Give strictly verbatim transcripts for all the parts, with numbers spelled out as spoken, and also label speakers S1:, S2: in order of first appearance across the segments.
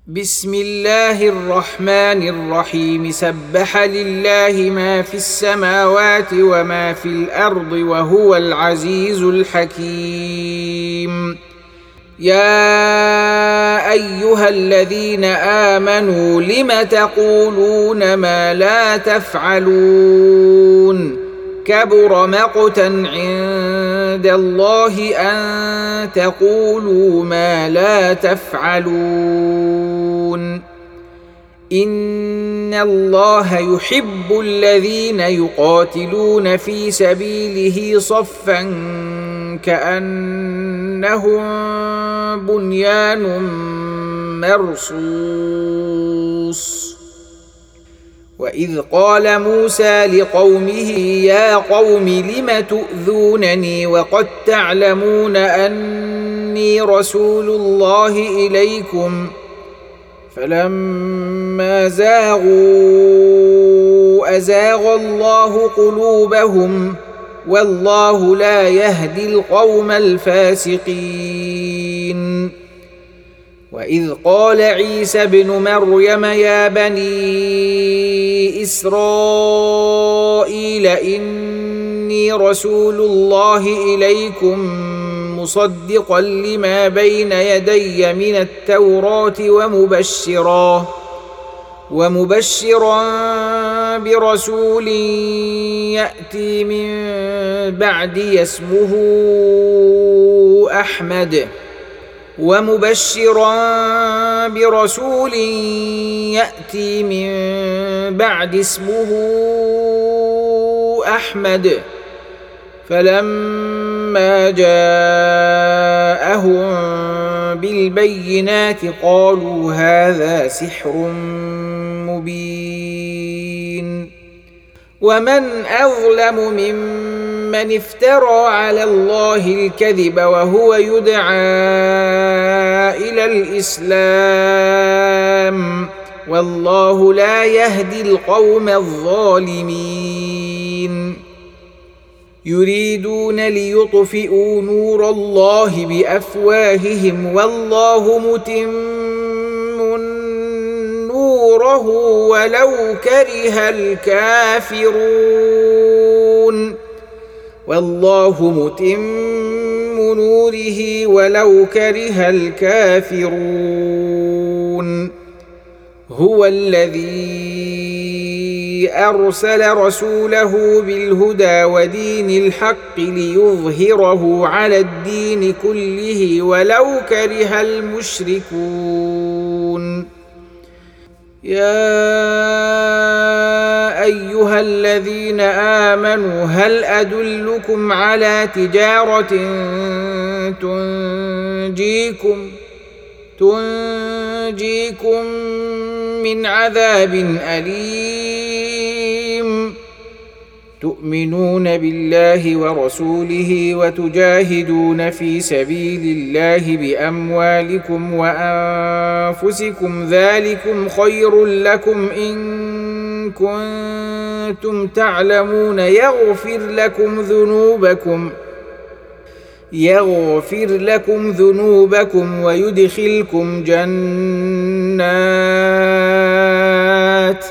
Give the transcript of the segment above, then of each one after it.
S1: بسم الله الرحمن الرحيم سبح لله ما في السماوات وما في الأرض وهو العزيز الحكيم. يا أيها الذين آمنوا لم تقولون ما لا تفعلون كبر مقتا عند الله أن تقولوا ما لا تفعلون. إن الله يحب الذين يقاتلون في سبيله صفا كأنهم بنيان مرصوص. وإذ قال موسى لقومه يا قوم لم تؤذونني وقد تعلمون أني رسول الله إليكم فلما زاغوا أزاغ الله قلوبهم والله لا يهدي القوم الفاسقين. وإذ قال عيسى ابن مريم يا بني إسرائيل إني رسول الله إليكم مصدقا لما بين يدي من التوراة ومبشرا ومبشرا برسول يأتي من بعدي اسمه أحمد ومبشرا برسول يأتي من بعد اسمه أحمد. فلما جاءهم بالبينات قالوا هذا سحر مبين. ومن أظلم ممن افترى على الله الكذب وهو يدعى إلى الإسلام والله لا يهدي القوم الظالمين. يريدون ليطفئوا نور الله بأفواههم والله متم نوره ولو كره الكافرون والله متم نوره ولو كره الكافرون. هو الذي أرسل رسوله بالهدى ودين الحق ليظهره على الدين كله ولو كره المشركون. يا أيها الذين آمنوا هل أدلكم على تجارة تنجيكم تنجيكم من عذاب أليم تؤمنون بالله ورسوله وتجاهدون في سبيل الله بأموالكم وأنفسكم ذلكم خير لكم إن كنتم تعلمون يغفر لكم ذنوبكم يغفر لكم ذنوبكم ويدخلكم جنات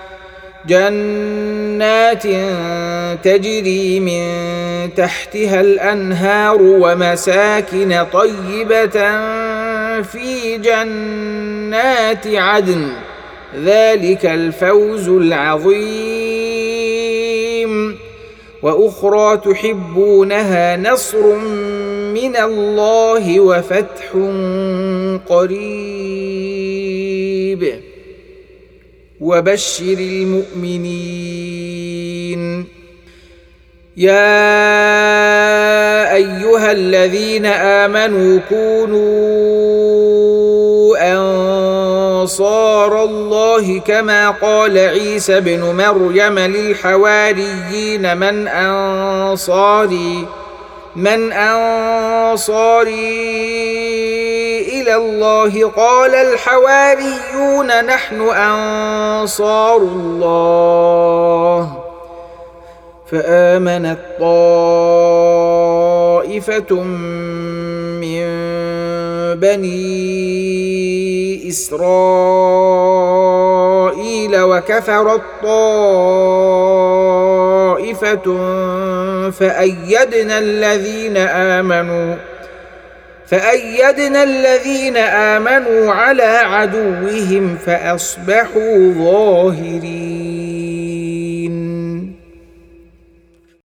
S1: جنات تجري من تحتها الأنهار ومساكن طيبة في جنات عدن ذلك الفوز العظيم. وأخرى تحبونها نصر من الله وفتح قريب وبشر المؤمنين. يا أيها الذين آمنوا كونوا أنصار الله كما قال عيسى ابن مريم للحواريين من أنصاري من أنصاري إلى الله قال الحواريون نحن أنصار الله. فآمنت طائفة من بني إسرائيل وكفرت طائفة فأيدنا الذين آمنوا فأيدنا الذين آمنوا على عدوهم فأصبحوا ظاهرين.